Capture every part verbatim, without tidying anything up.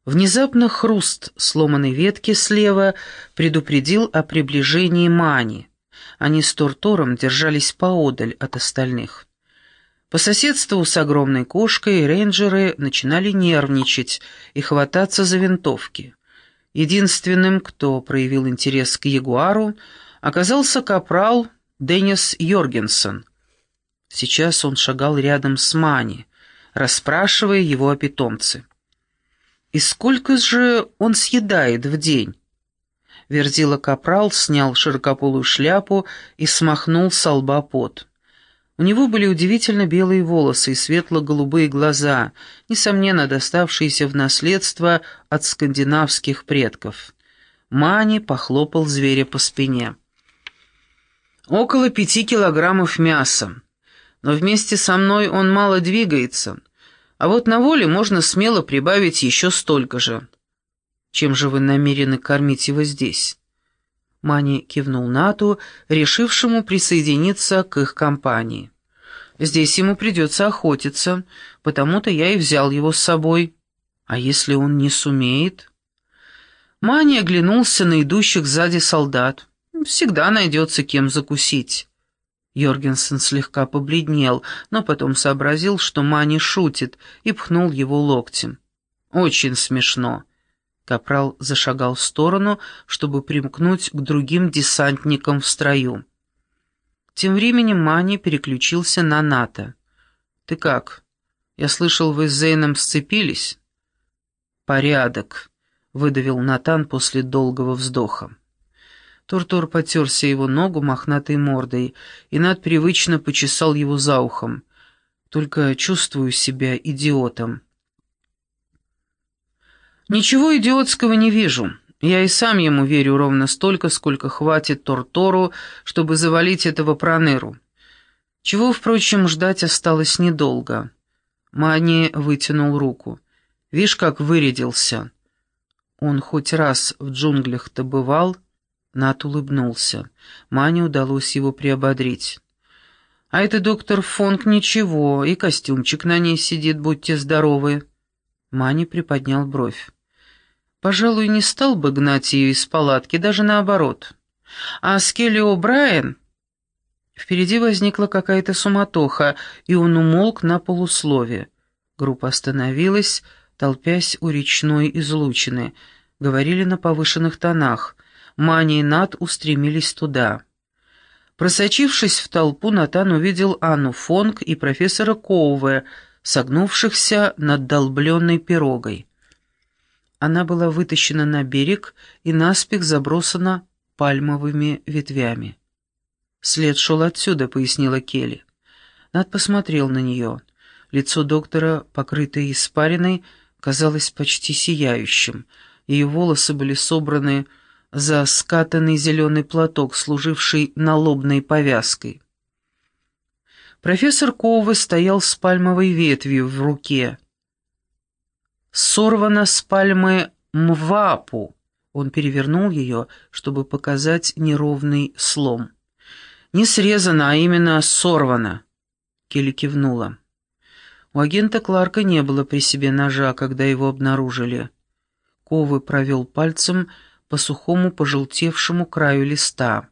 Внезапно хруст сломанной ветки слева предупредил о приближении Мани. Они с Тортором держались поодаль от остальных. По соседству с огромной кошкой рейнджеры начинали нервничать и хвататься за винтовки. Единственным, кто проявил интерес к ягуару, оказался капрал Деннис Йоргенсен. Сейчас он шагал рядом с Мани, расспрашивая его о питомце. «И сколько же он съедает в день?» Верзила капрал снял широкополую шляпу и смахнул со лба пот. У него были удивительно белые волосы и светло-голубые глаза, несомненно доставшиеся в наследство от скандинавских предков. Мани похлопал зверя по спине. «Около пяти килограммов мяса. Но вместе со мной он мало двигается. А вот на воле можно смело прибавить еще столько же. Чем же вы намерены кормить его здесь?» Мани кивнул Нату, решившему присоединиться к их компании. «Здесь ему придется охотиться, потому-то я и взял его с собой. А если он не сумеет?» Мани оглянулся на идущих сзади солдат. «Всегда найдется кем закусить». Йоргенсен слегка побледнел, но потом сообразил, что Мани шутит, и пхнул его локтем. «Очень смешно». Капрал зашагал в сторону, чтобы примкнуть к другим десантникам в строю. Тем временем Мани переключился на Ната. «Ты как? Я слышал, вы с Зейном сцепились?» «Порядок», — выдавил Натан после долгого вздоха. Тортор потерся его ногу мохнатой мордой, и Нат привычно почесал его за ухом. «Только чувствую себя идиотом». «Ничего идиотского не вижу. Я и сам ему верю ровно столько, сколько хватит Тортору, чтобы завалить этого проныру. Чего, впрочем, ждать осталось недолго». Мани вытянул руку. «Вишь, как вырядился». Он хоть раз в джунглях-то бывал. Нат улыбнулся. Мане удалось его приободрить. «А это доктор Фонк ничего, и костюмчик на ней сидит, будьте здоровы». Мани приподнял бровь. «Пожалуй, не стал бы гнать ее из палатки, даже наоборот. А Скелли О'Брайен...» Впереди возникла какая-то суматоха, и он умолк на полуслове. Группа остановилась, толпясь у речной излучины. Говорили на повышенных тонах. Мани и Нат устремились туда. Просочившись в толпу, Натан увидел Анну Фонк и профессора Коуве, согнувшихся над долбленной пирогой. Она была вытащена на берег и наспех забросана пальмовыми ветвями. «След шел отсюда», — пояснила Келли. Нат посмотрел на нее. Лицо доктора, покрытое испариной, казалось почти сияющим. Ее волосы были собраны за скатанный зеленый платок, служивший налобной повязкой. Профессор Коуве стоял с пальмовой ветвью в руке. «Сорвана с пальмы мвапу». Он перевернул ее, чтобы показать неровный слом. «Не срезана, а именно сорвана». Келли кивнула. У агента Кларка не было при себе ножа, когда его обнаружили. Коуве провел пальцем по сухому пожелтевшему краю листа.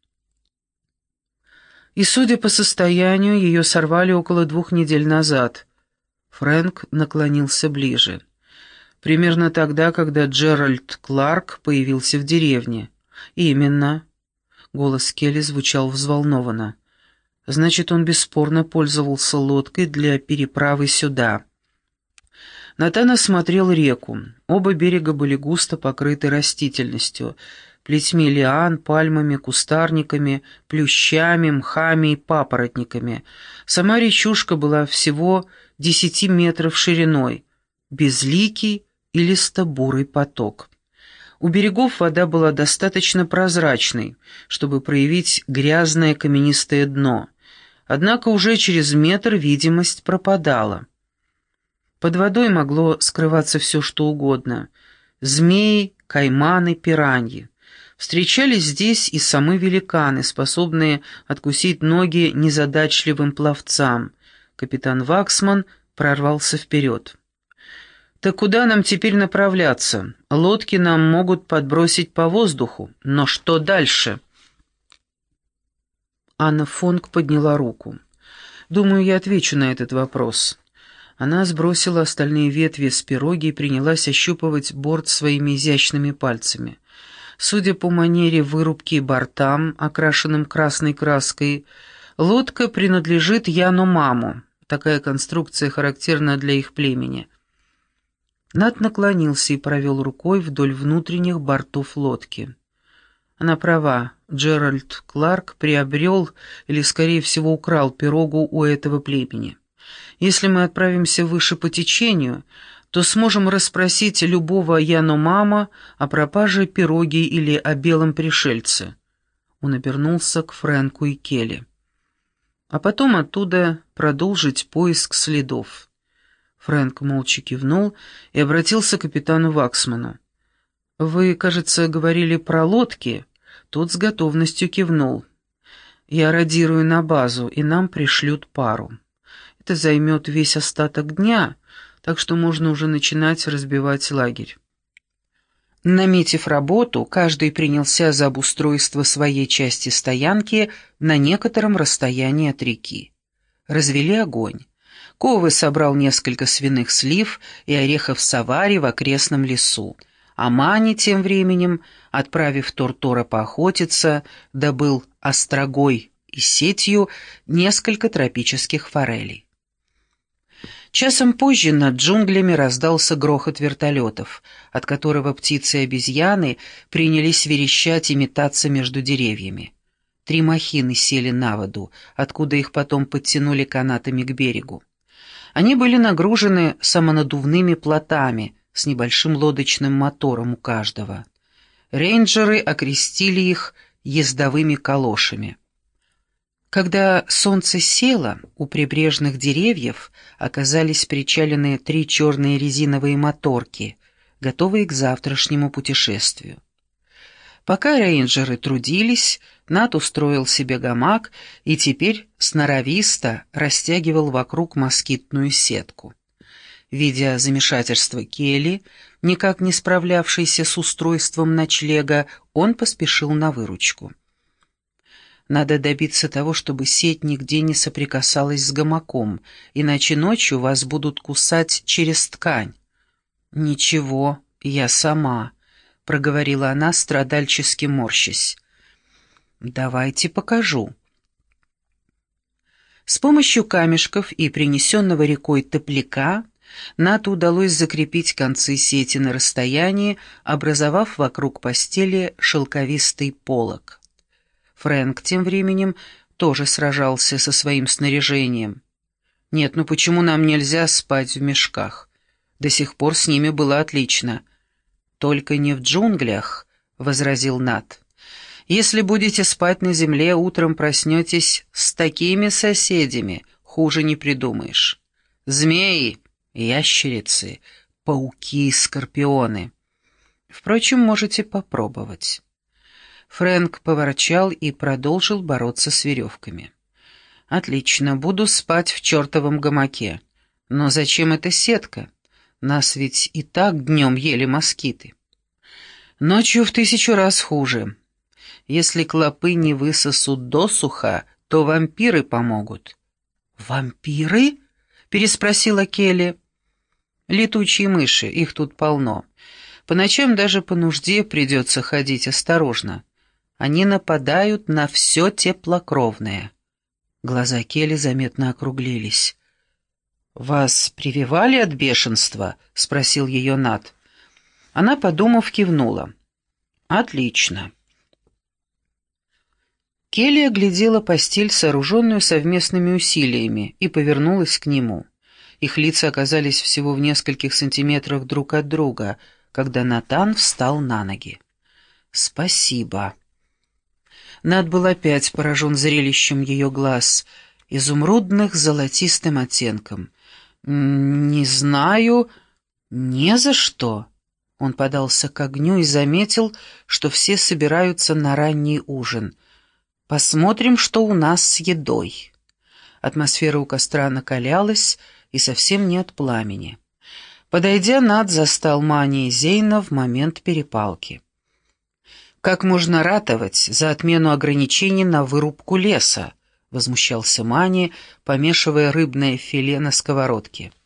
И, судя по состоянию, ее сорвали около двух недель назад. Фрэнк наклонился ближе. Примерно тогда, когда Джеральд Кларк появился в деревне. «Именно». Голос Келли звучал взволнованно. «Значит, он бесспорно пользовался лодкой для переправы сюда». Натан осмотрел реку. Оба берега были густо покрыты растительностью, плетьми лиан, пальмами, кустарниками, плющами, мхами и папоротниками. Сама речушка была всего десяти метров шириной, безликий и листобурый поток. У берегов вода была достаточно прозрачной, чтобы проявить грязное каменистое дно, однако уже через метр видимость пропадала. Под водой могло скрываться все, что угодно. Змеи, кайманы, пираньи. Встречались здесь и самые великаны, способные откусить ноги незадачливым пловцам. Капитан Ваксман прорвался вперед. «Так куда нам теперь направляться? Лодки нам могут подбросить по воздуху, но что дальше?» Анна Фонк подняла руку. «Думаю, я отвечу на этот вопрос». Она сбросила остальные ветви с пироги и принялась ощупывать борт своими изящными пальцами. Судя по манере вырубки бортам, окрашенным красной краской, лодка принадлежит Яномаму. Такая конструкция характерна для их племени. Нат наклонился и провел рукой вдоль внутренних бортов лодки. Она права, Джеральд Кларк приобрел или, скорее всего, украл пирогу у этого племени. Если мы отправимся выше по течению, то сможем расспросить любого Яномама о пропаже пироги или о белом пришельце. Он обернулся к Фрэнку и Келли. А потом оттуда продолжить поиск следов. Фрэнк молча кивнул и обратился к капитану Ваксману. «Вы, кажется, говорили про лодки?» Тот с готовностью кивнул. «Я радирую на базу, и нам пришлют пару. Это займет весь остаток дня, так что можно уже начинать разбивать лагерь». Наметив работу, каждый принялся за обустройство своей части стоянки на некотором расстоянии от реки. Развели огонь. Ковы собрал несколько свиных слив и орехов савари в окрестном лесу, а Мани тем временем, отправив Тортора поохотиться, добыл острогой и сетью несколько тропических форелей. Часом позже над джунглями раздался грохот вертолетов, от которого птицы и обезьяны принялись верещать и метаться между деревьями. Три махины сели на воду, откуда их потом подтянули канатами к берегу. Они были нагружены самонадувными плотами с небольшим лодочным мотором у каждого. Рейнджеры окрестили их ездовыми калошами. Когда солнце село, у прибрежных деревьев оказались причалены три черные резиновые моторки, готовые к завтрашнему путешествию. Пока рейнджеры трудились, Нат устроил себе гамак и теперь сноровисто растягивал вокруг москитную сетку. Видя замешательство Келли, никак не справлявшейся с устройством ночлега, он поспешил на выручку. Надо добиться того, чтобы сеть нигде не соприкасалась с гамаком, иначе ночью вас будут кусать через ткань. «Ничего, я сама», — проговорила она, страдальчески морщась. «Давайте покажу». С помощью камешков и принесенного рекой топляка Нату удалось закрепить концы сети на расстоянии, образовав вокруг постели шелковистый полог. Фрэнк тем временем тоже сражался со своим снаряжением. «Нет, ну почему нам нельзя спать в мешках? До сих пор с ними было отлично». «Только не в джунглях», — возразил Нат. «Если будете спать на земле, утром проснетесь с такими соседями, хуже не придумаешь. Змеи, ящерицы, пауки, скорпионы. Впрочем, можете попробовать». Фрэнк поворчал и продолжил бороться с веревками. «Отлично, буду спать в чертовом гамаке. Но зачем эта сетка? Нас ведь и так днем ели москиты. Ночью в тысячу раз хуже. Если клопы не высосут досуха, то вампиры помогут». «Вампиры?» — переспросила Келли. «Летучие мыши, их тут полно. По ночам даже по нужде придется ходить осторожно. Они нападают на все теплокровное». Глаза Келли заметно округлились. «Вас прививали от бешенства?» — спросил ее Нат. Она, подумав, кивнула. «Отлично». Келли оглядела постель, сооруженную совместными усилиями, и повернулась к нему. Их лица оказались всего в нескольких сантиметрах друг от друга, когда Натан встал на ноги. «Спасибо». Нат был опять поражен зрелищем ее глаз, изумрудных с золотистым оттенком. «Не знаю, не за что». Он подался к огню и заметил, что все собираются на ранний ужин. «Посмотрим, что у нас с едой». Атмосфера у костра накалялась, и совсем нет пламени. Подойдя, Над застал Мани и Зейна в момент перепалки. «Как можно ратовать за отмену ограничений на вырубку леса?» — возмущался Мани, помешивая рыбное филе на сковородке.